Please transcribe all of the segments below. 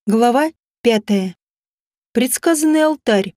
Глава 5. Предсказанный алтарь.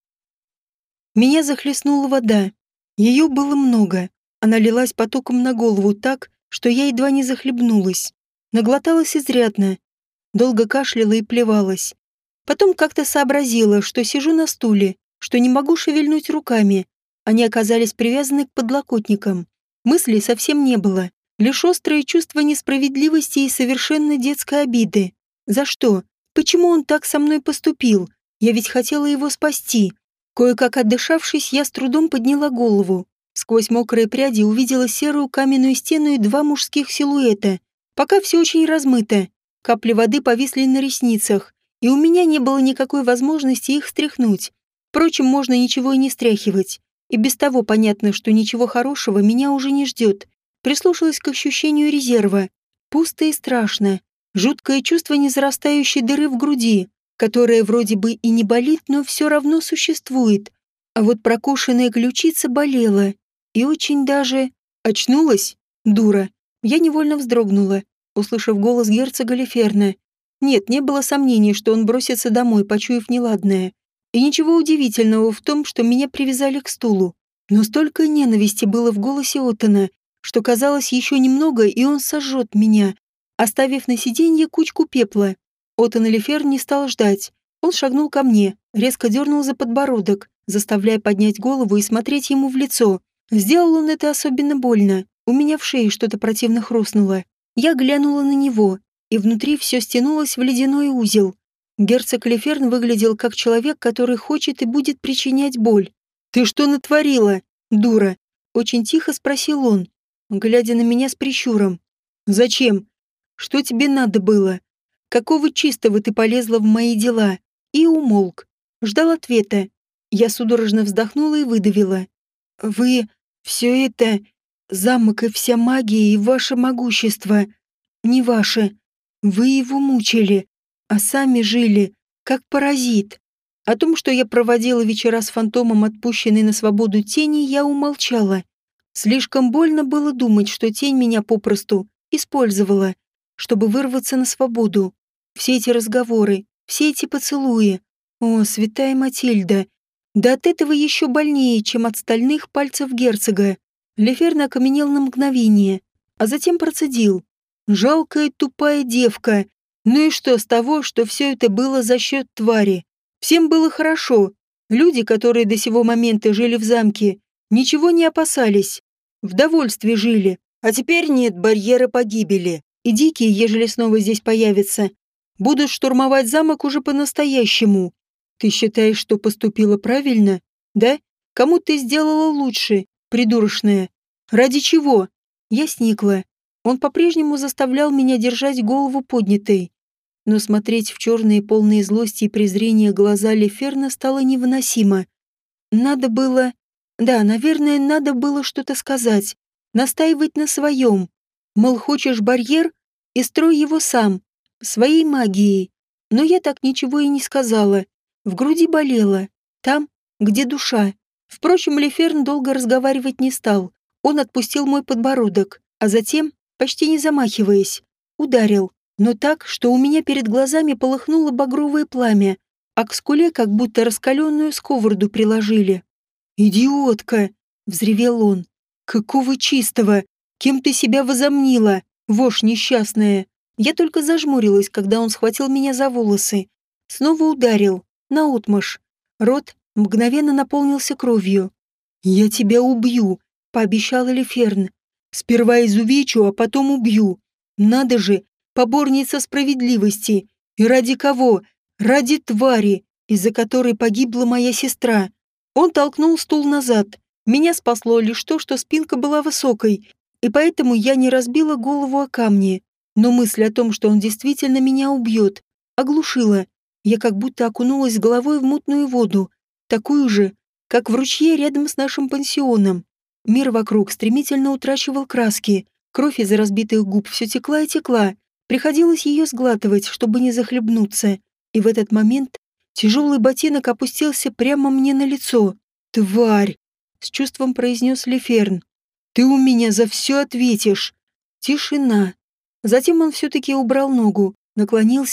Меня захлестнула вода. Ее было много. Она лилась потоком на голову так, что я едва не захлебнулась. Наглоталась изрядно. Долго кашляла и плевалась. Потом как-то сообразила, что сижу на стуле, что не могу шевельнуть руками. Они оказались привязаны к подлокотникам. Мыслей совсем не было. Лишь острое чувство несправедливости и совершенно детской обиды. За что? Почему он так со мной поступил? Я ведь хотела его спасти. Кое-как отдышавшись, я с трудом подняла голову. Сквозь мокрые пряди увидела серую каменную стену и два мужских силуэта. Пока все очень размыто. Капли воды повисли на ресницах, и у меня не было никакой возможности их стряхнуть. Впрочем, можно ничего и не стряхивать. И без того понятно, что ничего хорошего меня уже не ждет. Прислушалась к ощущению резерва. Пусто и страшно. Жуткое чувство незарастающей дыры в груди, которая вроде бы и не болит, но все равно существует. А вот прокушенная ключица болела. И очень даже... Очнулась? Дура. Я невольно вздрогнула, услышав голос герцога Леферна. Нет, не было сомнений, что он бросится домой, почуяв неладное. И ничего удивительного в том, что меня привязали к стулу. Но столько ненависти было в голосе Оттона, что казалось еще немного, и он сожжет меня, оставив на сиденье кучку пепла. Оттон Элифер не стал ждать. Он шагнул ко мне, резко дернул за подбородок, заставляя поднять голову и смотреть ему в лицо. Сделал он это особенно больно. У меня в шее что-то противно хрустнуло. Я глянула на него, и внутри все стянулось в ледяной узел. Герцог Элиферн выглядел как человек, который хочет и будет причинять боль. «Ты что натворила, дура?» — очень тихо спросил он, глядя на меня с прищуром. «Зачем? Что тебе надо было? Какого чистого ты полезла в мои дела?» И умолк. Ждал ответа. Я судорожно вздохнула и выдавила. «Вы... все это... замок и вся магия и ваше могущество. Не ваше. Вы его мучили, а сами жили, как паразит». О том, что я проводила вечера с фантомом, отпущенной на свободу тени, я умолчала. Слишком больно было думать, что тень меня попросту использовала, чтобы вырваться на свободу. Все эти разговоры, все эти поцелуи. О, святая Матильда! Да от этого еще больнее, чем от стальных пальцев герцога. Леферн окаменел на мгновение, а затем процедил. Жалкая тупая девка. Ну и что с того, что все это было за счет твари? Всем было хорошо. Люди, которые до сего момента жили в замке, ничего не опасались. В довольстве жили. А теперь нет барьера погибели. И дикие, ежели снова здесь появятся, будут штурмовать замок уже по-настоящему. Ты считаешь, что поступила правильно? Да? Кому ты сделала лучше, придурочная? Ради чего? Я сникла. Он по-прежнему заставлял меня держать голову поднятой. Но смотреть в черные, полные злости и презрения глаза Леферна стало невыносимо. Надо было... Да, наверное, надо было что-то сказать. Настаивать на своем. Мол, хочешь барьер? И строй его сам. Своей магией. Но я так ничего и не сказала. В груди болело. Там, где душа. Впрочем, Леферн долго разговаривать не стал. Он отпустил мой подбородок, а затем, почти не замахиваясь, ударил. Но так, что у меня перед глазами полыхнуло багровое пламя, а к скуле как будто раскаленную сковороду приложили. «Идиотка!» — взревел он. «Какого чистого? Кем ты себя возомнила, вошь несчастная?» Я только зажмурилась, когда он схватил меня за волосы. Снова ударил, наотмашь. Рот мгновенно наполнился кровью. «Я тебя убью», — пообещал Элиферн. «Сперва изувечу, а потом убью. Надо же, поборница справедливости. И ради кого? Ради твари, из-за которой погибла моя сестра». Он толкнул стул назад. Меня спасло лишь то, что спинка была высокой, и поэтому я не разбила голову о камни. Но мысль о том, что он действительно меня убьет, оглушила. Я как будто окунулась головой в мутную воду, такую же, как в ручье рядом с нашим пансионом. Мир вокруг стремительно утрачивал краски. Кровь из разбитых губ все текла и текла. Приходилось ее сглатывать, чтобы не захлебнуться. И в этот момент тяжелый ботинок опустился прямо мне на лицо. «Тварь!» — с чувством произнес Леферн. «Ты у меня за все ответишь!» Тишина. Затем он все-таки убрал ногу, наклонился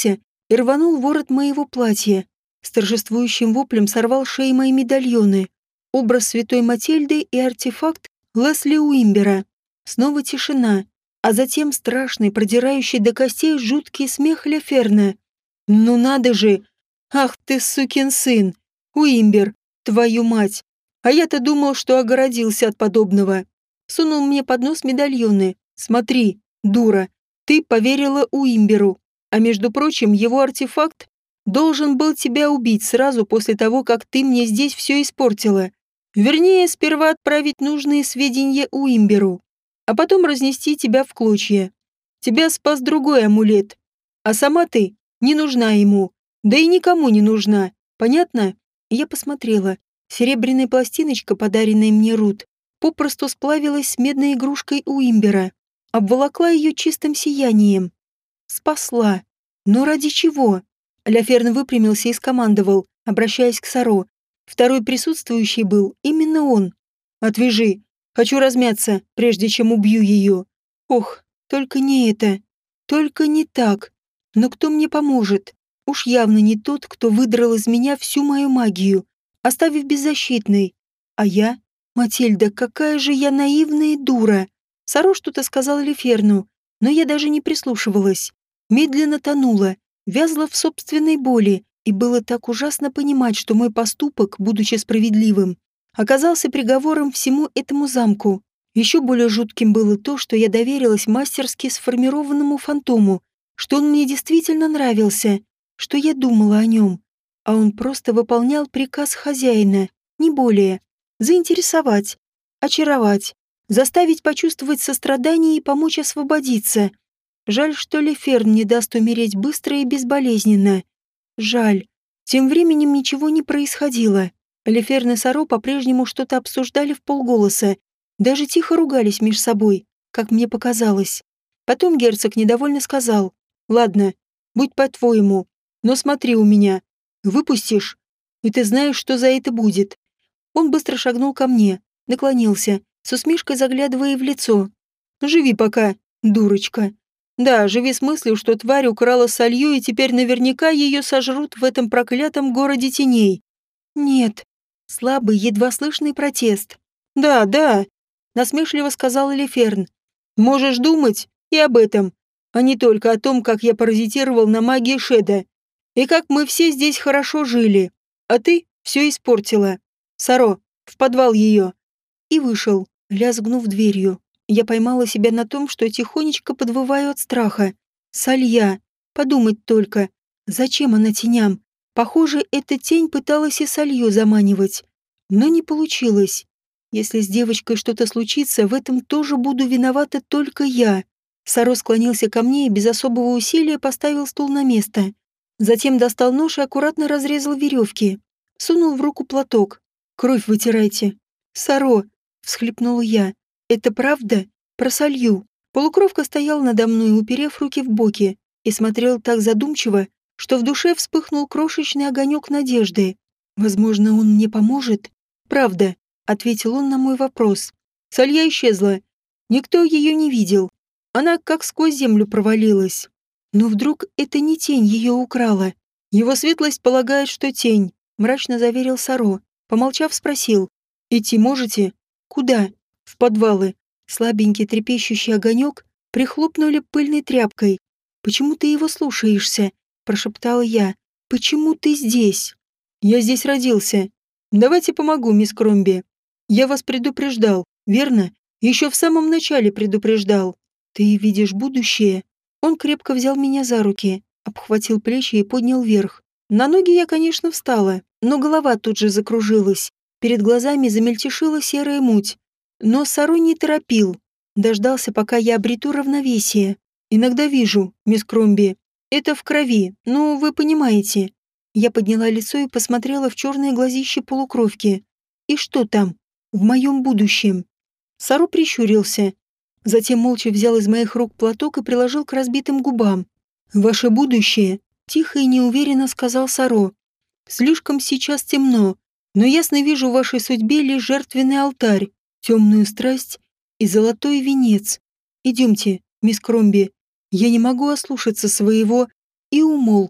и рванул ворот моего платья. С торжествующим воплем сорвал с шеи мои медальоны, образ святой Матильды и артефакт Лесли Уимбера. Снова тишина, а затем страшный, продирающий до костей жуткий смех Леферна. «Ну надо же! Ах ты, сукин сын! Уимбер, твою мать! А я-то думал, что огородился от подобного!» Сунул мне под нос медальоны. «Смотри, дура, ты поверила Уимберу, а между прочим, его артефакт должен был тебя убить сразу после того, как ты мне здесь все испортила. Вернее, сперва отправить нужные сведения Уимберу, а потом разнести тебя в клочья. Тебя спас другой амулет, а сама ты не нужна ему, да и никому не нужна. Понятно?» Я посмотрела. Серебряная пластиночка, подаренная мне Рут, попросту сплавилась с медной игрушкой Уимбера, обволокла ее чистым сиянием. Спасла. Но ради чего? Ляферн выпрямился и скомандовал, обращаясь к Саро. Второй присутствующий был именно он. «Отвяжи. Хочу размяться, прежде чем убью ее». Ох, только не это. Только не так. Но кто мне поможет? Уж явно не тот, кто выдрал из меня всю мою магию, оставив беззащитной. А я? Матильда, какая же я наивная дура. Саро что-то сказал Леферну, но я даже не прислушивалась. Медленно тонула, вязла в собственной боли, и было так ужасно понимать, что мой поступок, будучи справедливым, оказался приговором всему этому замку. Еще более жутким было то, что я доверилась мастерски сформированному фантому, что он мне действительно нравился, что я думала о нем, а он просто выполнял приказ хозяина, не более. Заинтересовать, очаровать, заставить почувствовать сострадание и помочь освободиться. Жаль, что Леферн не даст умереть быстро и безболезненно. Жаль. Тем временем ничего не происходило. Леферн и Саро по-прежнему что-то обсуждали вполголоса, даже тихо ругались меж собой, как мне показалось. Потом герцог недовольно сказал: «Ладно, будь по-твоему, но смотри у меня. Выпустишь, и ты знаешь, что за это будет». Он быстро шагнул ко мне, наклонился, с усмешкой заглядывая в лицо. «Живи пока, дурочка. Да, живи с мыслью, что тварь украла солью, и теперь наверняка ее сожрут в этом проклятом городе теней». «Нет». Слабый, едва слышный протест. «Да, да», — насмешливо сказал Леферн. «Можешь думать и об этом, а не только о том, как я паразитировал на магии Шеда, и как мы все здесь хорошо жили, а ты все испортила. Саро, в подвал ее». И вышел, лязгнув дверью. Я поймала себя на том, что тихонечко подвываю от страха. Салья. Подумать только. Зачем она теням? Похоже, эта тень пыталась и Салью заманивать. Но не получилось. Если с девочкой что-то случится, в этом тоже буду виновата только я. Саро склонился ко мне и без особого усилия поставил стул на место. Затем достал нож и аккуратно разрезал веревки. Сунул в руку платок. «Кровь вытирайте». «Саро», — всхлипнула я. «Это правда? Про Салью». Полукровка стоял надо мной, уперев руки в боки, и смотрел так задумчиво, что в душе вспыхнул крошечный огонек надежды. «Возможно, он мне поможет?» «Правда», — ответил он на мой вопрос. «Салья исчезла. Никто ее не видел. Она как сквозь землю провалилась. Но вдруг это не тень ее украла? Его светлость полагает, что тень», — мрачно заверил Саро. Помолчав, спросил: «Идти можете?» «Куда?» «В подвалы». Слабенький трепещущий огонек прихлопнули пыльной тряпкой. «Почему ты его слушаешься?» – прошептала я. «Почему ты здесь?» «Я здесь родился. Давайте помогу, мисс Кромби. Я вас предупреждал, верно? Еще в самом начале предупреждал. Ты видишь будущее?» Он крепко взял меня за руки, обхватил плечи и поднял вверх. На ноги я, конечно, встала, но голова тут же закружилась. Перед глазами замельтешила серая муть. Но Саро не торопил. Дождался, пока я обрету равновесие. «Иногда вижу, мисс Кромби. Это в крови, ну, вы понимаете». Я подняла лицо и посмотрела в черные глазища полукровки. «И что там? В моем будущем?» Саро прищурился. Затем молча взял из моих рук платок и приложил к разбитым губам. «Ваше будущее», — тихо и неуверенно сказал Саро. «Слишком сейчас темно, но ясно вижу в вашей судьбе лишь жертвенный алтарь, темную страсть и золотой венец. Идемте, мисс Кромби. Я не могу ослушаться своего...» И умолк,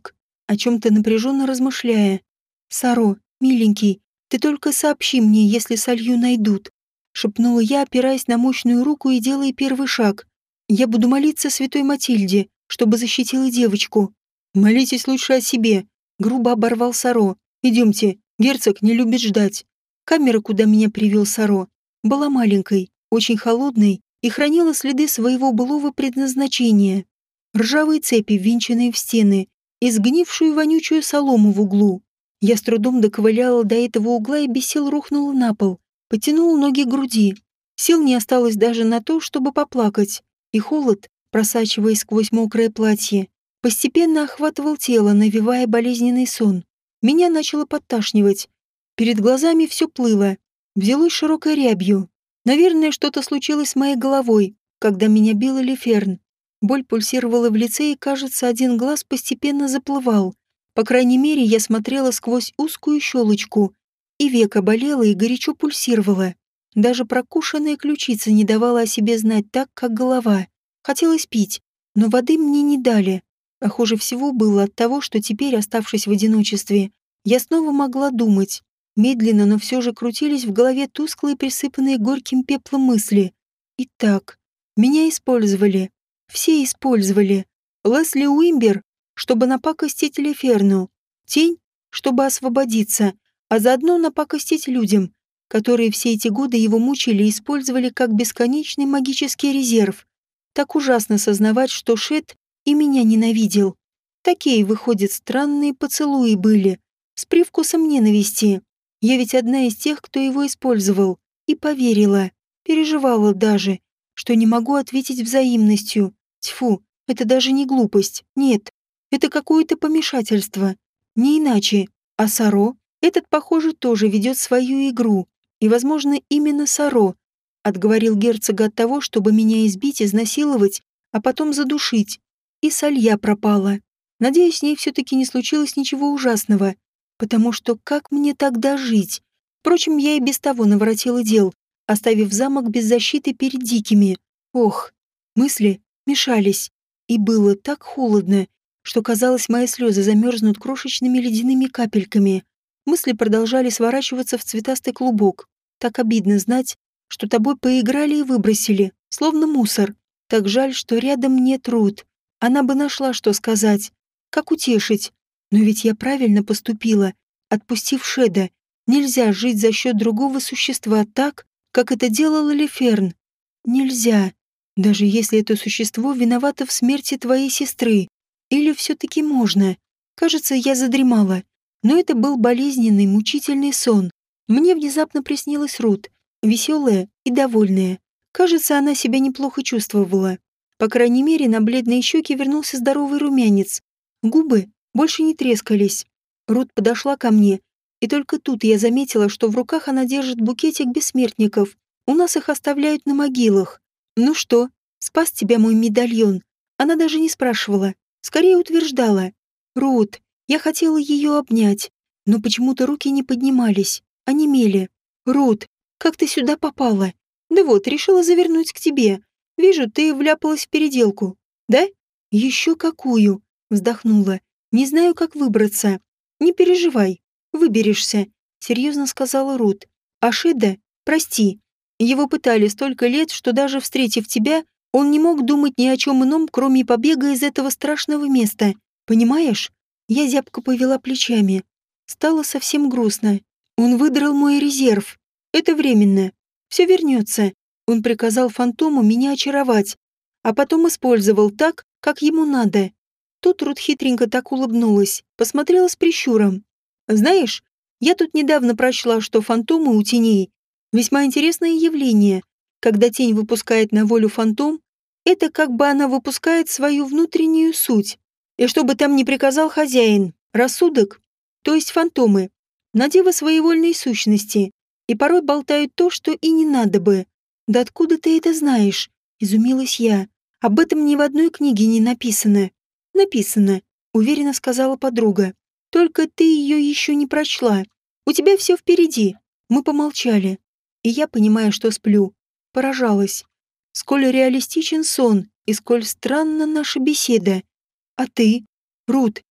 о чем-то напряженно размышляя. «Саро, миленький, ты только сообщи мне, если солью найдут», шепнула я, опираясь на мощную руку и делая первый шаг. «Я буду молиться святой Матильде, чтобы защитила девочку». «Молитесь лучше о себе», — грубо оборвал Саро. «Идемте, герцог не любит ждать». Камера, куда меня привел Саро, была маленькой, очень холодной и хранила следы своего былого предназначения. Ржавые цепи, ввинченные в стены, и сгнившую вонючую солому в углу. Я с трудом доковыляла до этого угла и без сил рухнула на пол, потянула ноги к груди. Сил не осталось даже на то, чтобы поплакать, и холод, просачиваясь сквозь мокрое платье, постепенно охватывал тело, навевая болезненный сон. Меня начало подташнивать. Перед глазами все плыло, взялось широкой рябью. Наверное, что-то случилось с моей головой, когда меня бил Элиферн. Боль пульсировала в лице, и, кажется, один глаз постепенно заплывал. По крайней мере, я смотрела сквозь узкую щелочку, и веко болело и горячо пульсировало. Даже прокушенная ключица не давала о себе знать так, как голова. Хотелось пить, но воды мне не дали. А хуже всего было от того, что теперь, оставшись в одиночестве, я снова могла думать. Медленно, но все же крутились в голове тусклые, присыпанные горьким пеплом мысли. Итак, меня использовали. Все использовали. Лесли Уимбер, чтобы напакостить Леферну. Тень, чтобы освободиться, а заодно напакостить людям, которые все эти годы его мучили и использовали как бесконечный магический резерв. Так ужасно сознавать, что Шет и меня ненавидел. Такие, выходят, странные поцелуи были, с привкусом ненависти. Я ведь одна из тех, кто его использовал, и поверила, переживала даже, что не могу ответить взаимностью. Тьфу, это даже не глупость, нет, это какое-то помешательство. Не иначе. А Саро, этот, похоже, тоже ведет свою игру. И, возможно, именно Саро отговорил герцога от того, чтобы меня избить, изнасиловать, а потом задушить. И Салья пропала. Надеюсь, с ней все-таки не случилось ничего ужасного, потому что как мне тогда жить? Впрочем, я и без того наворотила дел, оставив замок без защиты перед дикими. Ох, мысли мешались, и было так холодно, что казалось, мои слезы замерзнут крошечными ледяными капельками. Мысли продолжали сворачиваться в цветастый клубок. Так обидно знать, что тобой поиграли и выбросили, словно мусор. Так жаль, что рядом нет Рут. Она бы нашла, что сказать, как утешить. Но ведь я правильно поступила, отпустив Шеда. Нельзя жить за счет другого существа так, как это делал Леферн. Нельзя. Даже если это существо виновато в смерти твоей сестры. Или все-таки можно? Кажется, я задремала. Но это был болезненный, мучительный сон. Мне внезапно приснилась Рут, веселая и довольная. Кажется, она себя неплохо чувствовала. По крайней мере, на бледные щеки вернулся здоровый румянец. Губы больше не трескались. Рут подошла ко мне, и только тут я заметила, что в руках она держит букетик бессмертников. У нас их оставляют на могилах. «Ну что, спас тебя мой медальон?» Она даже не спрашивала, скорее утверждала. «Рут, я хотела ее обнять, но почему-то руки не поднимались, онемели. Рут, как ты сюда попала? Да вот, решила завернуть к тебе. Вижу, ты вляпалась в переделку. Да? Еще какую?» Вздохнула. «Не знаю, как выбраться. Не переживай, выберешься», серьезно сказала Рут. «А Шеда, прости. Его пытали столько лет, что даже встретив тебя, он не мог думать ни о чем ином, кроме побега из этого страшного места. Понимаешь?» Я зябко повела плечами. Стало совсем грустно. Он выдрал мой резерв. Это временно. Все вернется. Он приказал фантому меня очаровать, а потом использовал так, как ему надо. Тут Рут хитренько так улыбнулась, посмотрела с прищуром. «Знаешь, я тут недавно прочла, что фантомы у теней — весьма интересное явление. Когда тень выпускает на волю фантом, это как бы она выпускает свою внутреннюю суть. И что бы там ни приказал хозяин, рассудок, то есть фантомы, на диво своевольной сущности, и порой болтают то, что и не надо бы. Да откуда ты это знаешь?» — изумилась я. «Об этом ни в одной книге не написано». «Написано», — уверенно сказала подруга. «Только ты ее еще не прочла. У тебя все впереди». Мы помолчали, и я, понимая, что сплю, поражалась. Сколь реалистичен сон и сколь странна наша беседа. А ты, Рут,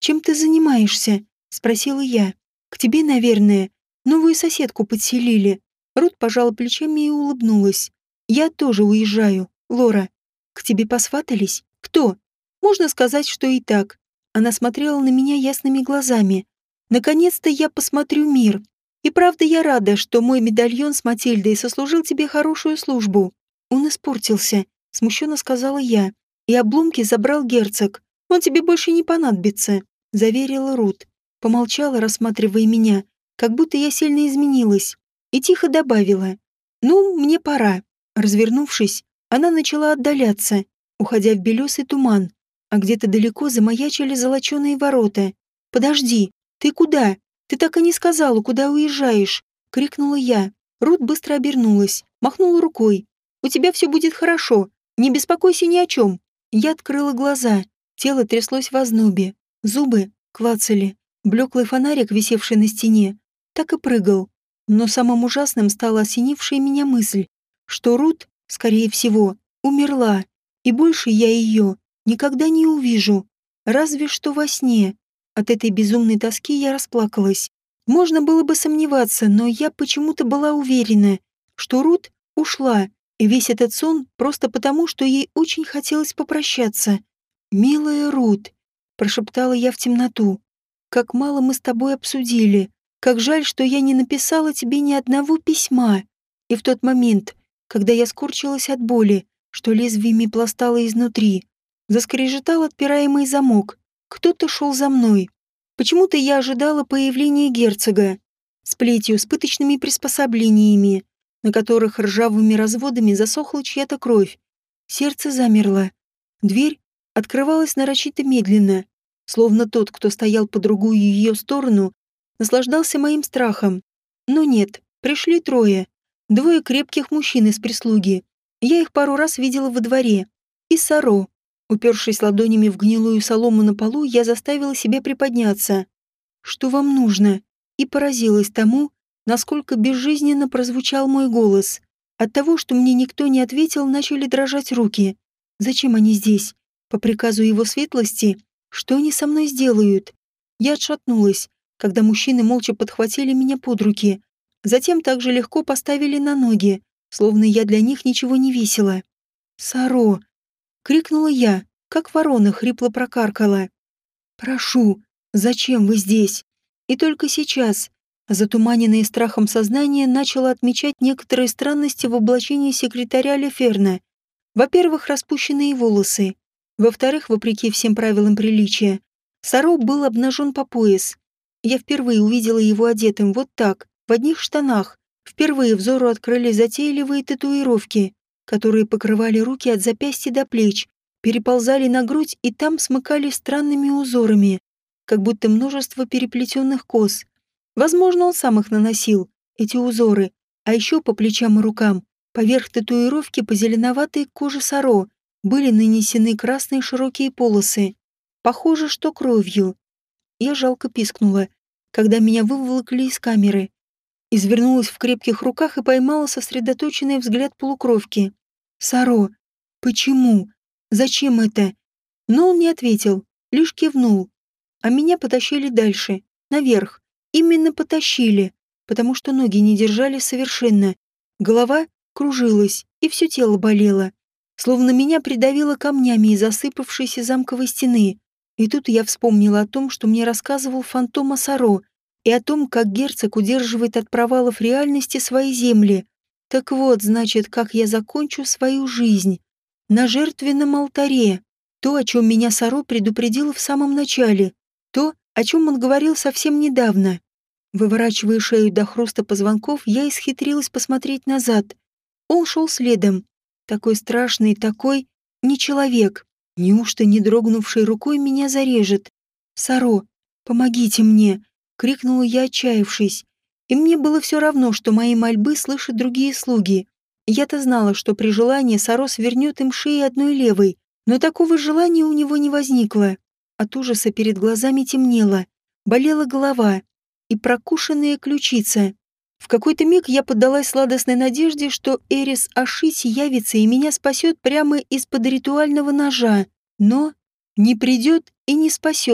чем ты занимаешься?» — спросила я. «К тебе, наверное, новую соседку подселили». Рут пожала плечами и улыбнулась. «Я тоже уезжаю, Лора. К тебе посватались? Кто?» «Можно сказать, что и так». Она смотрела на меня ясными глазами. «Наконец-то я посмотрю мир. И правда я рада, что мой медальон с Матильдой сослужил тебе хорошую службу. Он испортился», — смущенно сказала я. «И обломки забрал герцог. Он тебе больше не понадобится», — заверила Рут. Помолчала, рассматривая меня, как будто я сильно изменилась, и тихо добавила: «Ну, мне пора». Развернувшись, она начала отдаляться, уходя в белесый туман, а где-то далеко замаячили золоченые ворота. «Подожди, ты куда? Ты так и не сказала, куда уезжаешь!» — крикнула я. Рут быстро обернулась, махнула рукой. «У тебя все будет хорошо, не беспокойся ни о чем». Я открыла глаза, тело тряслось в ознобе, зубы клацали, блеклый фонарик, висевший на стене, так и прыгал. Но самым ужасным стала осенившая меня мысль, что Рут, скорее всего, умерла, и больше я ее никогда не увижу, разве что во сне. От этой безумной тоски я расплакалась. Можно было бы сомневаться, но я почему-то была уверена, что Рут ушла, и весь этот сон просто потому, что ей очень хотелось попрощаться. «Милая Рут», — прошептала я в темноту, — «как мало мы с тобой обсудили, как жаль, что я не написала тебе ни одного письма». И в тот момент, когда я скорчилась от боли, что лезвиями пластало изнутри, заскрежетал отпираемый замок. Кто-то шел за мной. Почему-то я ожидала появления герцога с плетью, с пыточными приспособлениями, на которых ржавыми разводами засохла чья-то кровь. Сердце замерло. Дверь открывалась нарочито медленно, словно тот, кто стоял по другую ее сторону, наслаждался моим страхом. Но нет, пришли трое. Двое крепких мужчин из прислуги. Я их пару раз видела во дворе. И Саро. Упершись ладонями в гнилую солому на полу, я заставила себя приподняться. «Что вам нужно?» И поразилась тому, насколько безжизненно прозвучал мой голос. От того, что мне никто не ответил, начали дрожать руки. «Зачем они здесь? По приказу его светлости? Что они со мной сделают?» Я отшатнулась, когда мужчины молча подхватили меня под руки. Затем также легко поставили на ноги, словно я для них ничего не весила. «Саро!» — крикнула я, как ворона хрипло прокаркала. «Прошу, зачем вы здесь?» И только сейчас, затуманенное страхом сознание, начало отмечать некоторые странности в облачении секретаря Леферна. Во-первых, распущенные волосы. Во-вторых, вопреки всем правилам приличия, Саро был обнажен по пояс. Я впервые увидела его одетым вот так, в одних штанах. Впервые взору открылись затейливые татуировки, которые покрывали руки от запястья до плеч, переползали на грудь и там смыкались странными узорами, как будто множество переплетенных кос. Возможно, он сам их наносил, эти узоры, а еще по плечам и рукам, поверх татуировки по зеленоватой коже Саро, были нанесены красные широкие полосы. Похоже, что кровью. Я жалко пискнула, когда меня выволокли из камеры. Извернулась в крепких руках и поймала сосредоточенный взгляд полукровки. «Саро, почему? Зачем это?» Но он не ответил, лишь кивнул. А меня потащили дальше, наверх. Именно потащили, потому что ноги не держали совершенно. Голова кружилась, и все тело болело. Словно меня придавило камнями из засыпавшейся замковой стены. И тут я вспомнила о том, что мне рассказывал фантом о Саро, и о том, как герцог удерживает от провалов реальности свои земли. Так вот, значит, как я закончу свою жизнь. На жертвенном алтаре. То, о чем меня Саро предупредил в самом начале. То, о чем он говорил совсем недавно. Выворачивая шею до хруста позвонков, я исхитрилась посмотреть назад. Он шел следом. Такой страшный, такой... не человек. Неужто, не дрогнувшей рукой, меня зарежет? «Саро, помогите мне!» — крикнула я, отчаявшись. И мне было все равно, что мои мольбы слышат другие слуги. Я-то знала, что при желании Саро свернет им шеи одной левой, но такого желания у него не возникло. От ужаса перед глазами темнело, болела голова и прокушенная ключица. В какой-то миг я поддалась сладостной надежде, что Эрис Ашити явится и меня спасет прямо из-под ритуального ножа, но не придет и не спасет.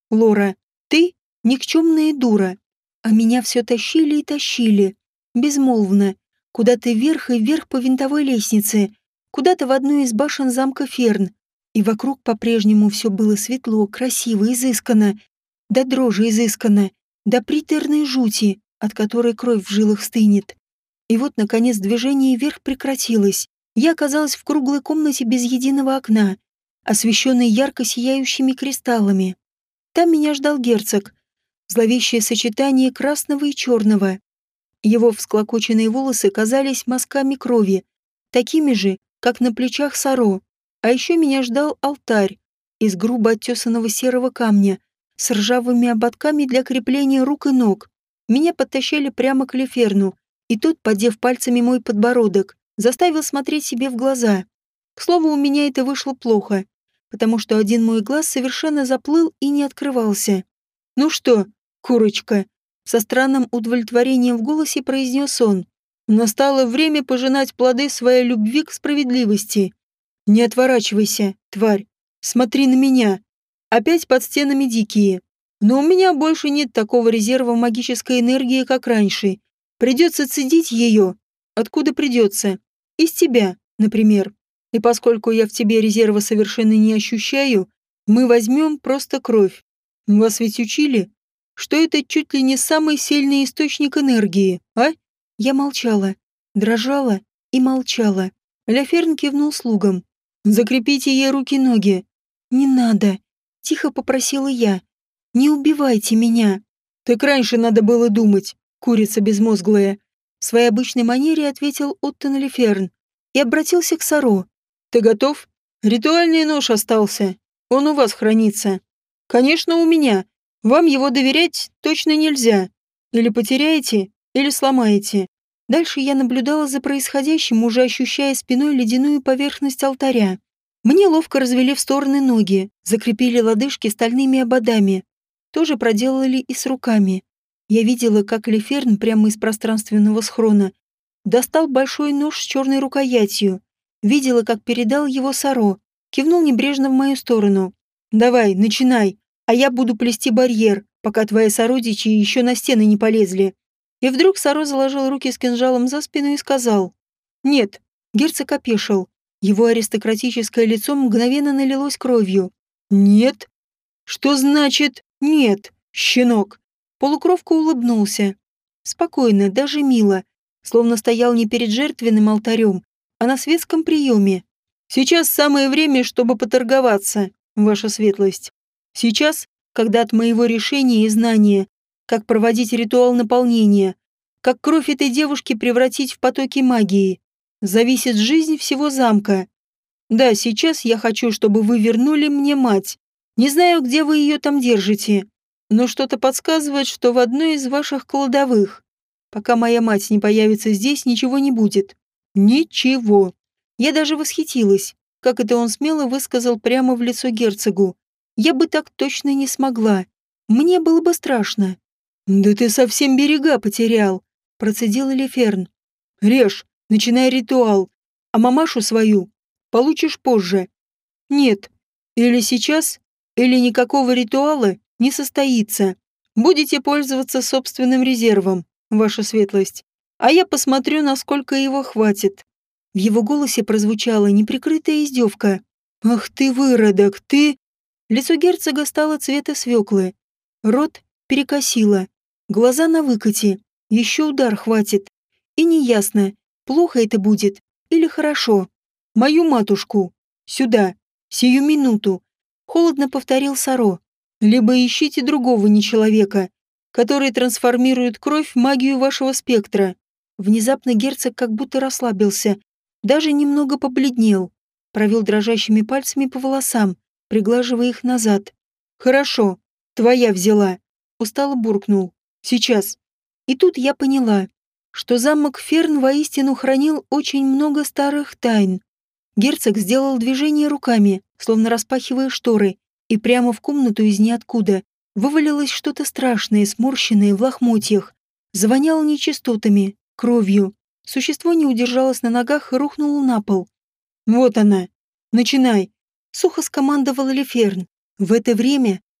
Лора, ты никчемная дура. А меня все тащили и тащили, безмолвно, куда-то вверх и вверх по винтовой лестнице, куда-то в одну из башен замка Ферн. И вокруг по-прежнему все было светло, красиво, изысканно, до дрожи изысканно, до приторной жути, от которой кровь в жилах стынет. И вот, наконец, движение вверх прекратилось. Я оказалась в круглой комнате без единого окна, освещенной ярко сияющими кристаллами. Там меня ждал герцог. Зловещее сочетание красного и черного. Его всклокоченные волосы казались мазками крови, такими же, как на плечах Саро. А еще меня ждал алтарь из грубо оттесанного серого камня с ржавыми ободками для крепления рук и ног. Меня подтащили прямо к Леферну, и тот, поддев пальцами мой подбородок, заставил смотреть себе в глаза. К слову, у меня это вышло плохо, потому что один мой глаз совершенно заплыл и не открывался. «Ну что, курочка?» Со странным удовлетворением в голосе произнес он. «Настало время пожинать плоды своей любви к справедливости. Не отворачивайся, тварь. Смотри на меня. Опять под стенами дикие. Но у меня больше нет такого резерва магической энергии, как раньше. Придется цедить ее. Откуда придется? Из тебя, например. И поскольку я в тебе резерва совершенно не ощущаю, мы возьмем просто кровь. Вас ведь учили, что это чуть ли не самый сильный источник энергии, а?» Я молчала, дрожала и молчала. Ляферн кивнул слугам. «Закрепите ей руки-ноги». «Не надо», — тихо попросила я. «Не убивайте меня». «Так раньше надо было думать, курица безмозглая». В своей обычной манере ответил Оттон Леферн и обратился к Саро. «Ты готов? Ритуальный нож остался. Он у вас хранится». «Конечно, у меня. Вам его доверять точно нельзя. Или потеряете, или сломаете». Дальше я наблюдала за происходящим, уже ощущая спиной ледяную поверхность алтаря. Мне ловко развели в стороны ноги, закрепили лодыжки стальными ободами. Тоже проделали и с руками. Я видела, как Леферн прямо из пространственного схрона достал большой нож с черной рукоятью. Видела, как передал его Саро, кивнул небрежно в мою сторону. «Давай, начинай, а я буду плести барьер, пока твои сородичи еще на стены не полезли». И вдруг Саро заложил руки с кинжалом за спину и сказал: «Нет». Герцог опешил. Его аристократическое лицо мгновенно налилось кровью. «Нет? Что значит «нет», щенок?» Полукровка улыбнулся. Спокойно, даже мило, словно стоял не перед жертвенным алтарем, а на светском приеме. «Сейчас самое время, чтобы поторговаться, ваша светлость. Сейчас, когда от моего решения и знания, как проводить ритуал наполнения, как кровь этой девушки превратить в потоки магии, зависит жизнь всего замка. Да, сейчас я хочу, чтобы вы вернули мне мать. Не знаю, где вы ее там держите, но что-то подсказывает, что в одной из ваших кладовых. Пока моя мать не появится здесь, ничего не будет. Ничего». Я даже восхитилась, как это он смело высказал прямо в лицо герцогу. Я бы так точно не смогла. Мне было бы страшно. «Да ты совсем берега потерял», — процедил Леферн. «Режь, начинай ритуал, а мамашу свою получишь позже. Нет, или сейчас, или никакого ритуала не состоится. Будете пользоваться собственным резервом, ваша светлость, а я посмотрю, насколько его хватит». В его голосе прозвучала неприкрытая издевка. «Ах ты, выродок, ты...» Лицо герцога стало цвета свеклы. Рот перекосило. Глаза на выкате. Еще удар хватит. И неясно, плохо это будет или хорошо. «Мою матушку. Сюда. Сию минуту», — холодно повторил Саро. «Либо ищите другого нечеловека, который трансформирует кровь в магию вашего спектра». Внезапно герцог как будто расслабился, даже немного побледнел, провел дрожащими пальцами по волосам, приглаживая их назад. «Хорошо, твоя взяла», — устало буркнул. «Сейчас». И тут я поняла, что замок Ферн воистину хранил очень много старых тайн. Герцог сделал движение руками, словно распахивая шторы, и прямо в комнату из ниоткуда вывалилось что-то страшное, сморщенное в лохмотьях. Завоняло нечистотами, кровью. Существо не удержалось на ногах и рухнуло на пол. «Вот она. Начинай», — сухо скомандовал Леферн. В это время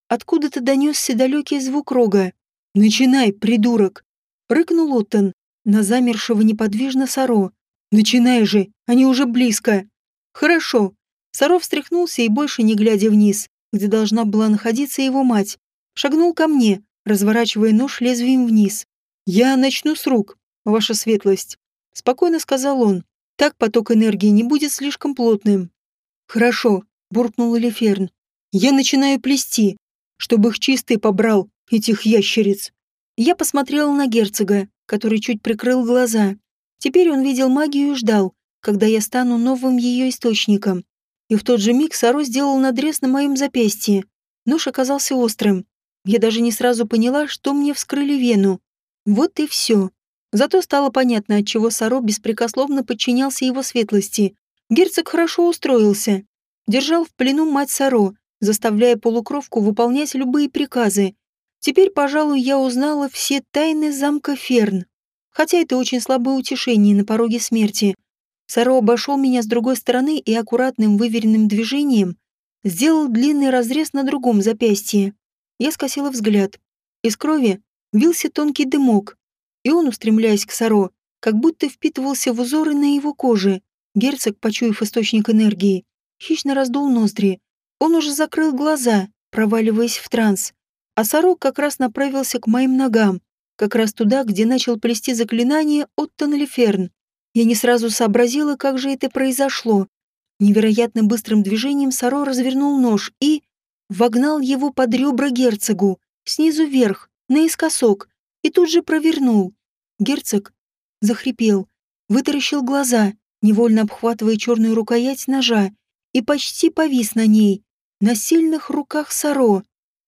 Откуда-то донесся далекий звук рога. «Начинай, придурок!» — рыкнул Оттон на замершего неподвижно Саро. «Начинай же, они уже близко!» «Хорошо». Саро встряхнулся и, больше не глядя вниз, где должна была находиться его мать, шагнул ко мне, разворачивая нож лезвием вниз. «Я начну с рук, ваша светлость», — спокойно сказал он. «Так поток энергии не будет слишком плотным». «Хорошо», — буркнул Элиферн. «Я начинаю плести, чтобы их чистый побрал, этих ящериц». Я посмотрела на герцога, который чуть прикрыл глаза. Теперь он видел магию и ждал, когда я стану новым ее источником. И в тот же миг Саро сделал надрез на моем запястье. Нож оказался острым. Я даже не сразу поняла, что мне вскрыли вену. Вот и все. Зато стало понятно, отчего Саро беспрекословно подчинялся его светлости. Герцог хорошо устроился. Держал в плену мать Саро, заставляя полукровку выполнять любые приказы. Теперь, пожалуй, я узнала все тайны замка Ферн. Хотя это очень слабое утешение на пороге смерти. Саро обошел меня с другой стороны и аккуратным выверенным движением сделал длинный разрез на другом запястье. Я скосила взгляд. Из крови вился тонкий дымок, и он, устремляясь к Саро, как будто впитывался в узоры на его коже. Герцог, почуяв источник энергии, хищно раздул ноздри. Он уже закрыл глаза, проваливаясь в транс. А Саро как раз направился к моим ногам, как раз туда, где начал плести заклинание Оттон Элиферн. Я не сразу сообразила, как же это произошло. Невероятно быстрым движением Саро развернул нож и вогнал его под ребра герцогу, снизу вверх, наискосок, и тут же провернул. Герцог захрипел, вытаращил глаза, невольно обхватывая черную рукоять ножа, и почти повис на ней, на сильных руках Саро.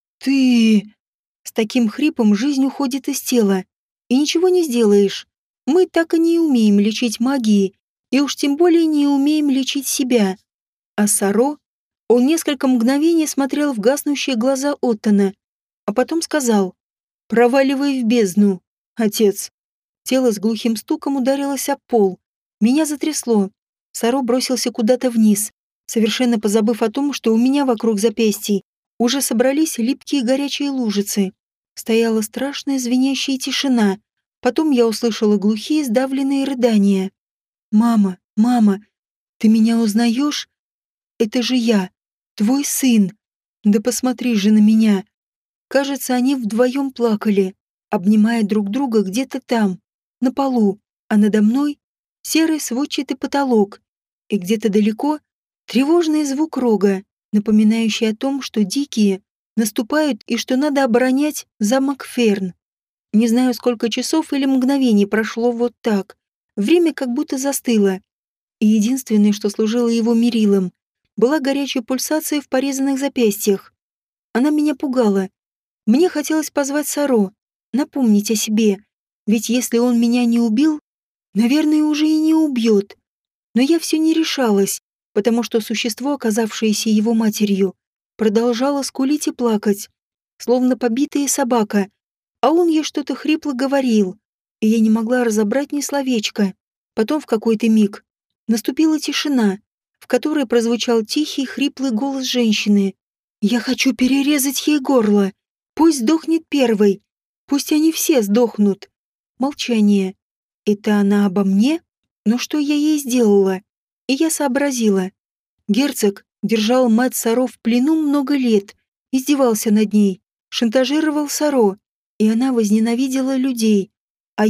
«Ты...» С таким хрипом жизнь уходит из тела, и ничего не сделаешь. Мы так и не умеем лечить магией, и уж тем более не умеем лечить себя. А Саро, он несколько мгновений смотрел в гаснущие глаза Оттона, а потом сказал: «Проваливай в бездну, отец». Тело с глухим стуком ударилось об пол. Меня затрясло. Саро бросился куда-то вниз, совершенно позабыв о том, что у меня вокруг запястий уже собрались липкие горячие лужицы. Стояла страшная звенящая тишина. Потом я услышала глухие сдавленные рыдания. «Мама, мама, ты меня узнаешь? Это же я, твой сын. Да посмотри же на меня». Кажется, они вдвоем плакали, обнимая друг друга где-то там, на полу, а надо мной серый сводчатый потолок, и где-то далеко тревожный звук рога, напоминающий о том, что дикие наступают и что надо оборонять замок Ферн. Не знаю, сколько часов или мгновений прошло вот так. Время как будто застыло. И единственное, что служило его мерилом, была горячая пульсация в порезанных запястьях. Она меня пугала. Мне хотелось позвать Саро, напомнить о себе. Ведь если он меня не убил, наверное, уже и не убьет. Но я все не решалась, потому что существо, оказавшееся его матерью, продолжало скулить и плакать, словно побитая собака, а он ей что-то хрипло говорил, и я не могла разобрать ни словечка. Потом в какой-то миг наступила тишина, в которой прозвучал тихий хриплый голос женщины. «Я хочу перерезать ей горло. Пусть сдохнет первой. Пусть они все сдохнут». Молчание. Это она обо мне? Но что я ей сделала? И я сообразила. Герцог держал мать Саро в плену много лет, издевался над ней, шантажировал Саро, и она возненавидела людей. А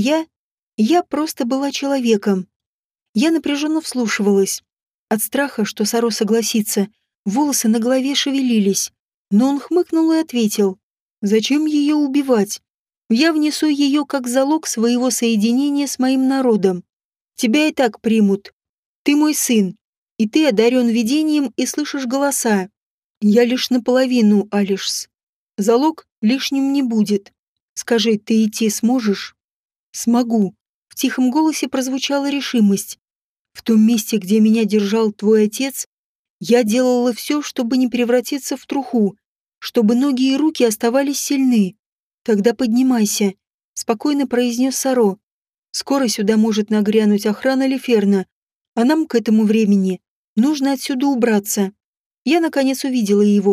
я просто была человеком. Я напряженно вслушивалась. От страха, что Саро согласится, волосы на голове шевелились. Но он хмыкнул и ответил: «Зачем ее убивать? Я внесу ее как залог своего соединения с моим народом. Тебя и так примут. Ты мой сын, и ты одарен видением и слышишь голоса. Я лишь наполовину, Алишс. Залог лишним не будет. Скажи, ты идти сможешь?» «Смогу». В тихом голосе прозвучала решимость. «В том месте, где меня держал твой отец, я делала все, чтобы не превратиться в труху, чтобы ноги и руки оставались сильны. Тогда поднимайся», — спокойно произнес Саро. «Скоро сюда может нагрянуть охрана Леферна, а нам к этому времени нужно отсюда убраться». Я, наконец, увидела его.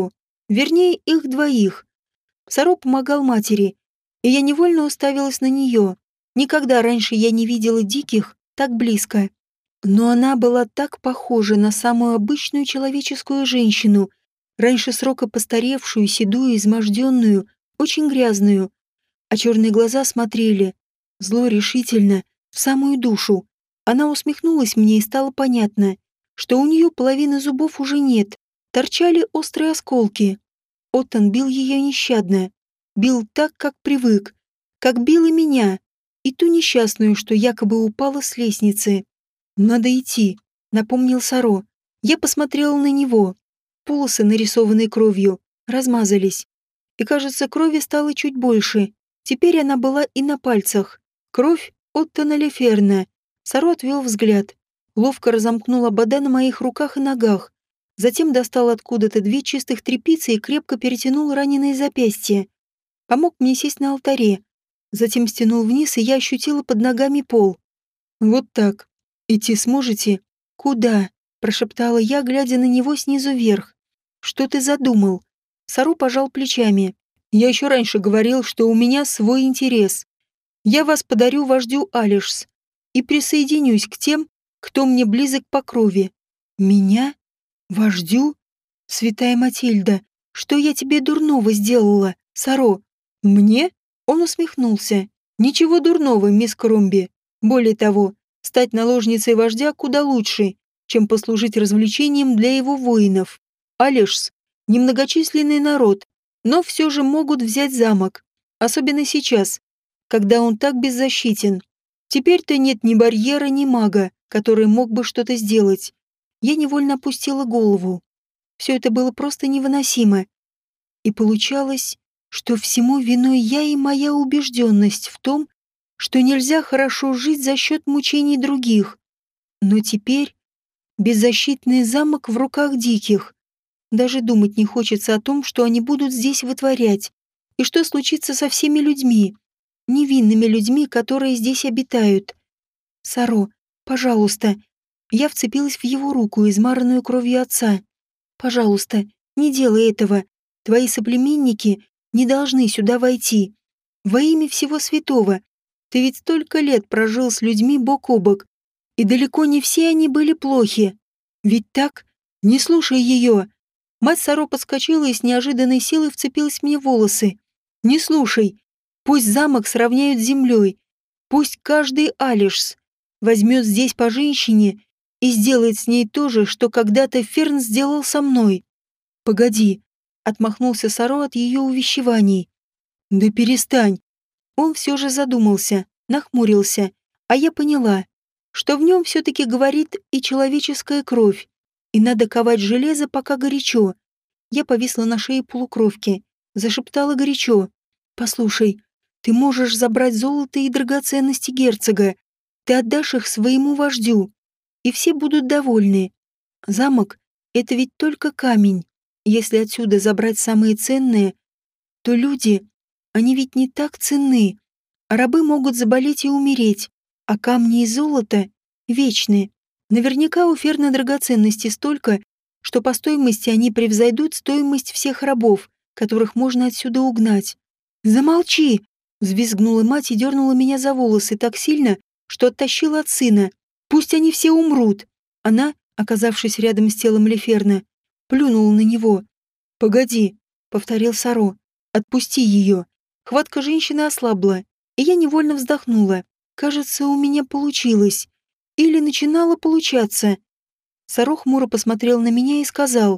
Вернее, их двоих. Саро помогал матери, и я невольно уставилась на нее. Никогда раньше я не видела диких так близко. Но она была так похожа на самую обычную человеческую женщину, раньше срока постаревшую, седую, изможденную, очень грязную. А черные глаза смотрели, зло решительно, в самую душу. Она усмехнулась мне, и стало понятно, что у нее половины зубов уже нет, торчали острые осколки. Оттон бил ее нещадно, бил так, как привык, как бил и меня, и ту несчастную, что якобы упала с лестницы. «Надо идти», — напомнил Саро. Я посмотрела на него. Полосы, нарисованные кровью, размазались. И, кажется, крови стало чуть больше. Теперь она была и на пальцах. Кровь Оттона Леферна. Саро отвел взгляд. Ловко разомкнул обода на моих руках и ногах. Затем достал откуда-то 2 чистых тряпицы и крепко перетянул раненые запястья. Помог мне сесть на алтаре. Затем стянул вниз, и я ощутила под ногами пол. «Вот так. Идти сможете?» «Куда?» – прошептала я, глядя на него снизу вверх. «Что ты задумал?» Саро пожал плечами. «Я еще раньше говорил, что у меня свой интерес. Я вас подарю вождю Алишс и присоединюсь к тем, кто мне близок по крови». «Меня? Вождю? Святая Матильда, что я тебе дурного сделала, Саро?» «Мне?» – он усмехнулся. «Ничего дурного, мисс Кромби. Более того, стать наложницей вождя куда лучше, чем послужить развлечением для его воинов. Алишс – немногочисленный народ, но все же могут взять замок, особенно сейчас, когда он так беззащитен. Теперь-то нет ни барьера, ни мага, который мог бы что-то сделать». Я невольно опустила голову. Все это было просто невыносимо. И получалось, что всему виной я и моя убежденность в том, что нельзя хорошо жить за счет мучений других. Но теперь беззащитный замок в руках диких. Даже думать не хочется о том, что они будут здесь вытворять, и что случится со всеми людьми, невинными людьми, которые здесь обитают. «Саро, пожалуйста». Я вцепилась в его руку, измаранную кровью отца. «Пожалуйста, не делай этого. Твои соплеменники не должны сюда войти. Во имя всего святого. Ты ведь столько лет прожил с людьми бок о бок, и далеко не все они были плохи. Ведь так? Не слушай ее». Мать Саро подскочила и с неожиданной силой вцепилась мне в волосы. «Не слушай. Пусть замок сравняют с землей. Пусть каждый Алишс возьмет здесь по женщине и сделает с ней то же, что когда-то Ферн сделал со мной». «Погоди», — отмахнулся Саро от ее увещеваний. «Да перестань». Он все же задумался, нахмурился, а я поняла, что в нем все-таки говорит и человеческая кровь, и надо ковать железо, пока горячо. Я повисла на шее полукровки, зашептала горячо. «Послушай, ты можешь забрать золото и драгоценности герцога, ты отдашь их своему вождю, и все будут довольны. Замок — это ведь только камень. Если отсюда забрать самые ценные, то люди, они ведь не так ценны. Рабы могут заболеть и умереть, а камни и золото вечны. Наверняка у Ферна драгоценностей столько, что по стоимости они превзойдут стоимость всех рабов, которых можно отсюда угнать». «Замолчи!» — взвизгнула мать и дернула меня за волосы так сильно, что оттащила от сына. «Пусть они все умрут!» Она, оказавшись рядом с телом Леферна, плюнула на него. «Погоди!» — повторил Саро. «Отпусти ее!» Хватка женщины ослабла, и я невольно вздохнула. Кажется, у меня получилось. Или начинало получаться. Саро хмуро посмотрел на меня и сказал: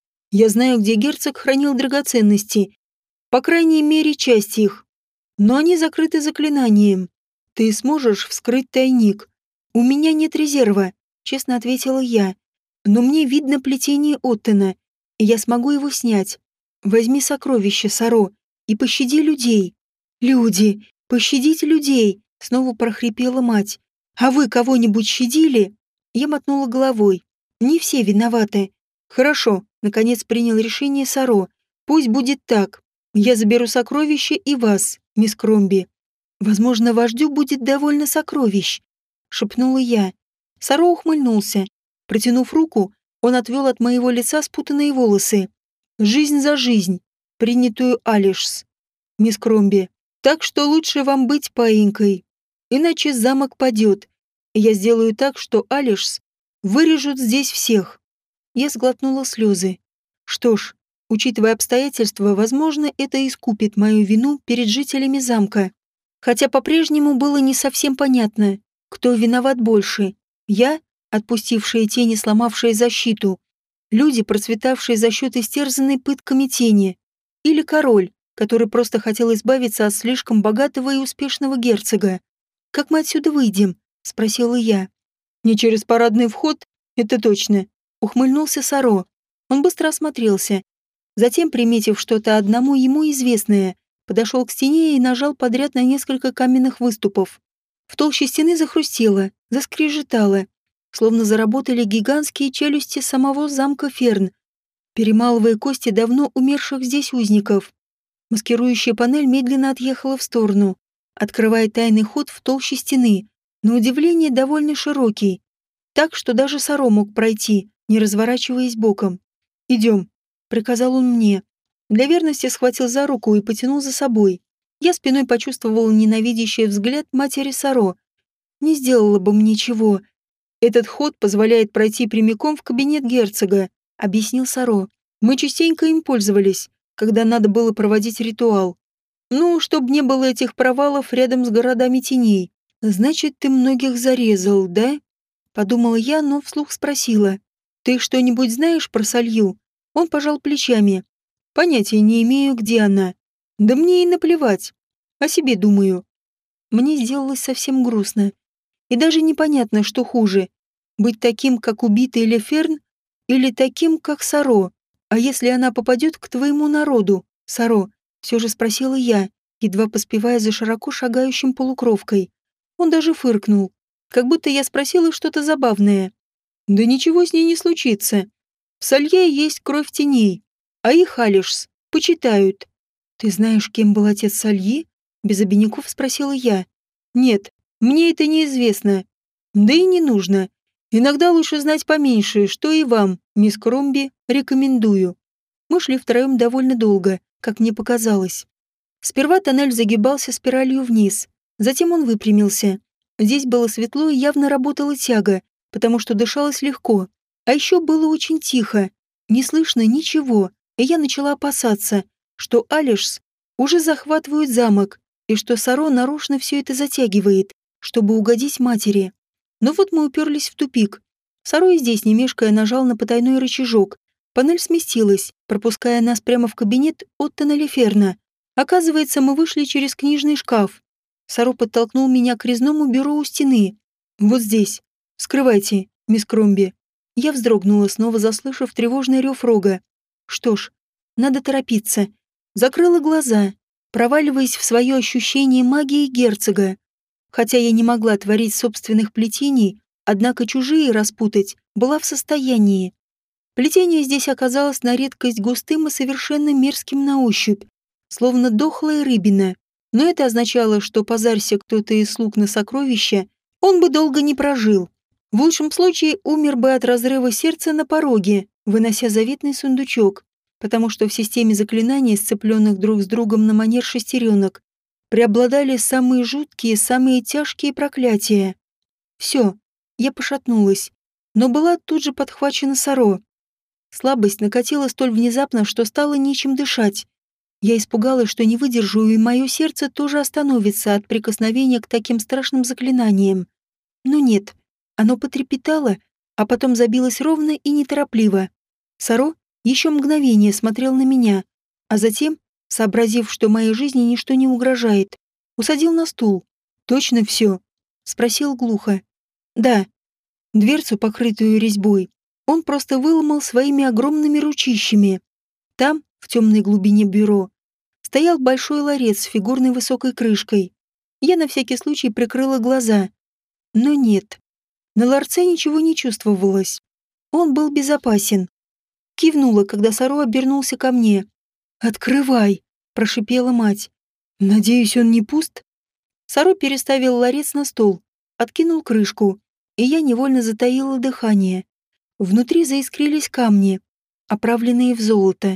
«Я знаю, где герцог хранил драгоценности. По крайней мере, часть их. Но они закрыты заклинанием. Ты сможешь вскрыть тайник?» «У меня нет резерва», — честно ответила я. «Но мне видно плетение Оттона, и я смогу его снять. Возьми сокровища, Саро, и пощади людей». «Люди! Пощадите людей!» — снова прохрипела мать. «А вы кого-нибудь щадили?» Я мотнула головой. «Не все виноваты». «Хорошо», — наконец принял решение Саро. «Пусть будет так. Я заберу сокровища и вас, мисс Кромби. Возможно, вождю будет довольно сокровищ», — шепнула я. Саро ухмыльнулся. Протянув руку, он отвел от моего лица спутанные волосы. Жизнь за жизнь, принятую Алишс, мисс Кромби. Так что лучше вам быть паинькой. Иначе замок падет, и я сделаю так, что Алишс вырежут здесь всех». Я сглотнула слезы. Что ж, учитывая обстоятельства, возможно, это искупит мою вину перед жителями замка. Хотя по-прежнему было не совсем понятно, кто виноват больше. Я, отпустившая тени, сломавшая защиту, люди, процветавшие за счет истерзанной пытками тени, или король, который просто хотел избавиться от слишком богатого и успешного герцога. «Как мы отсюда выйдем?» — спросила я. «Не через парадный вход, это точно», — ухмыльнулся Саро. Он быстро осмотрелся. Затем, приметив что-то одному ему известное, подошел к стене и нажал подряд на несколько каменных выступов. В толще стены захрустело, заскрежетало, словно заработали гигантские челюсти самого замка Ферн, перемалывая кости давно умерших здесь узников. Маскирующая панель медленно отъехала в сторону, открывая тайный ход в толще стены, на удивление довольно широкий, так что даже Саро мог пройти, не разворачиваясь боком. «Идем», — приказал он мне. Для верности схватил за руку и потянул за собой. Я спиной почувствовал ненавидящий взгляд матери Саро. Не сделала бы мне чего. «Этот ход позволяет пройти прямиком в кабинет герцога», — объяснил Саро. «Мы частенько им пользовались, когда надо было проводить ритуал. Ну, чтобы не было этих провалов рядом с городами теней. Значит, ты многих зарезал, да?» Подумала я, но вслух спросила. «Ты что-нибудь знаешь про Солью?» Он пожал плечами. «Понятия не имею, где она. Да мне и наплевать. О себе думаю». Мне сделалось совсем грустно. И даже непонятно, что хуже. Быть таким, как убитый Леферн, или таким, как Саро. А если она попадет к твоему народу, Саро? Все же спросила я, едва поспевая за широко шагающим полукровкой. Он даже фыркнул, как будто я спросила что-то забавное. Да ничего с ней не случится. В Салье есть кровь теней, а их Алишс почитают. Ты знаешь, кем был отец Сальи? Без обиняков спросила я. Нет, мне это неизвестно. Да и не нужно. Иногда лучше знать поменьше, что и вам, мисс Кромби, рекомендую. Мы шли втроем довольно долго, как мне показалось. Сперва тоннель загибался спиралью вниз, затем он выпрямился. Здесь было светло и явно работала тяга, потому что дышалось легко. А еще было очень тихо, не слышно ничего, и я начала опасаться, что Алишс уже захватывают замок, и что Саро нарочно все это затягивает, чтобы угодить матери. Но вот мы уперлись в тупик. Саро и здесь, не мешкая, нажал на потайной рычажок. Панель сместилась, пропуская нас прямо в кабинет Оттона Леферна. Оказывается, мы вышли через книжный шкаф. Саро подтолкнул меня к резному бюро у стены. «Вот здесь. Вскрывайте, мисс Кромби». Я вздрогнула, снова заслышав тревожный рев рога. Что ж, надо торопиться. Закрыла глаза, проваливаясь в свое ощущение магии герцога. Хотя я не могла творить собственных плетений, однако чужие распутать была в состоянии. Плетение здесь оказалось на редкость густым и совершенно мерзким на ощупь, словно дохлая рыбина. Но это означало, что позарься кто-то из слуг на сокровища, он бы долго не прожил. В лучшем случае умер бы от разрыва сердца на пороге, вынося заветный сундучок, потому что в системе заклинаний, сцепленных друг с другом на манер шестеренок, преобладали самые жуткие, самые тяжкие проклятия. Все, я пошатнулась, но была тут же подхвачена Саро. Слабость накатила столь внезапно, что стало нечем дышать. Я испугалась, что не выдержу, и мое сердце тоже остановится от прикосновения к таким страшным заклинаниям. Но нет, оно потрепетало, а потом забилось ровно и неторопливо. Саро еще мгновение смотрел на меня, а затем, сообразив, что моей жизни ничто не угрожает, усадил на стул. «Точно все?» — спросил глухо. «Да». Дверцу, покрытую резьбой, он просто выломал своими огромными ручищами. Там, в темной глубине бюро, стоял большой ларец с фигурной высокой крышкой. Я на всякий случай прикрыла глаза. Но нет. На ларце ничего не чувствовалось. Он был безопасен. Кивнула, когда Саро обернулся ко мне. «Открывай!» – прошипела мать. «Надеюсь, он не пуст?» Саро переставил ларец на стол, откинул крышку, и я невольно затаила дыхание. Внутри заискрились камни, оправленные в золото.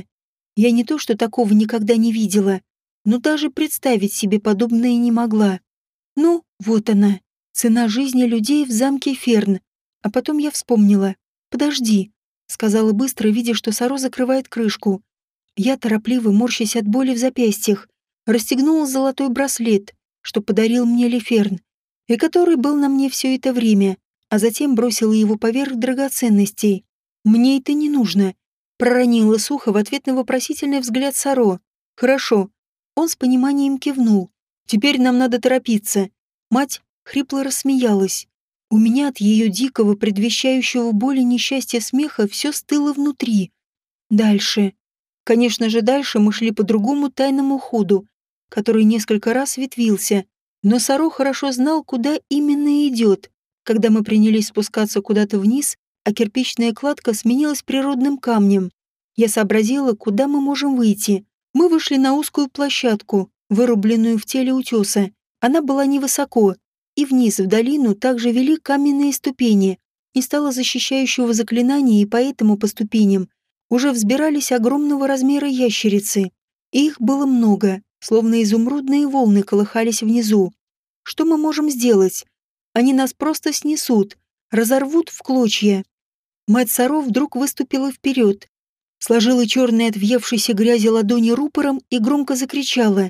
Я не то что такого никогда не видела, но даже представить себе подобное не могла. Ну, вот она, цена жизни людей в замке Ферн. А потом я вспомнила. «Подожди», — сказала быстро, видя, что Саро закрывает крышку. Я, торопливо морщась от боли в запястьях, расстегнула золотой браслет, что подарил мне Леферн, и который был на мне все это время, а затем бросила его поверх драгоценностей. «Мне это не нужно», — проронила сухо в ответ на вопросительный взгляд Саро. «Хорошо». Он с пониманием кивнул. «Теперь нам надо торопиться». Мать хрипло рассмеялась. У меня от ее дикого, предвещающего боли несчастья смеха все стыло внутри. Дальше. Конечно же, дальше мы шли по другому тайному ходу, который несколько раз ветвился, но Саро хорошо знал, куда именно идет. Когда мы принялись спускаться куда-то вниз, а кирпичная кладка сменилась природным камнем, я сообразила, куда мы можем выйти. Мы вышли на узкую площадку, вырубленную в теле утеса. Она была невысоко, и вниз в долину также вели каменные ступени. Не стало защищающего заклинания, и поэтому по ступеням уже взбирались огромного размера ящерицы. И их было много, словно изумрудные волны колыхались внизу. Что мы можем сделать? Они нас просто снесут, разорвут в клочья. Мать Саро вдруг выступила вперед, сложила черные от въевшейся грязи ладони рупором и громко закричала: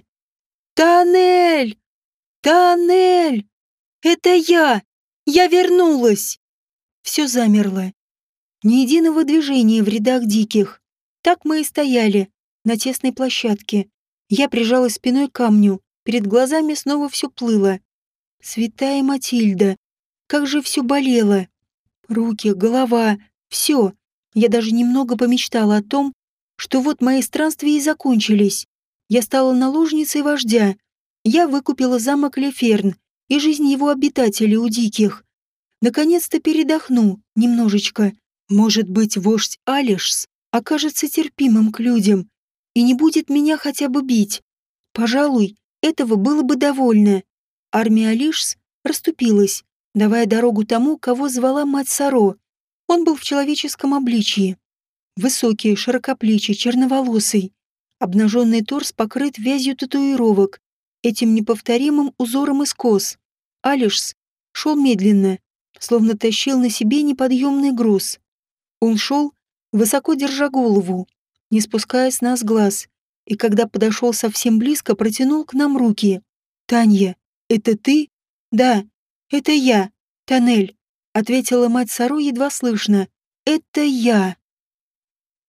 «Тоннель! Тоннель! Это я! Я вернулась!» Все замерло. Ни единого движения в рядах диких. Так мы и стояли, на тесной площадке. Я прижалась спиной к камню, перед глазами снова все плыло. Святая Матильда, как же все болело. Руки, голова, все. Я даже немного помечтала о том, что вот мои странствия и закончились. Я стала наложницей вождя. Я выкупила замок Леферн и жизнь его обитателей у диких. Наконец-то передохну немножечко. Может быть, вождь Алишс окажется терпимым к людям и не будет меня хотя бы бить. Пожалуй, этого было бы довольно. Армия Алишс расступилась, давая дорогу тому, кого звала мать Саро. Он был в человеческом обличье. Высокий, широкоплечий, черноволосый. Обнаженный торс покрыт вязью татуировок, этим неповторимым узором из кос. Алишс шел медленно, словно тащил на себе неподъемный груз. Он шел, высоко держа голову, не спуская с нас глаз, и когда подошел совсем близко, протянул к нам руки. «Танья, это ты?» «Да, это я, Тоннель», — ответила мать Саро едва слышно. «Это я».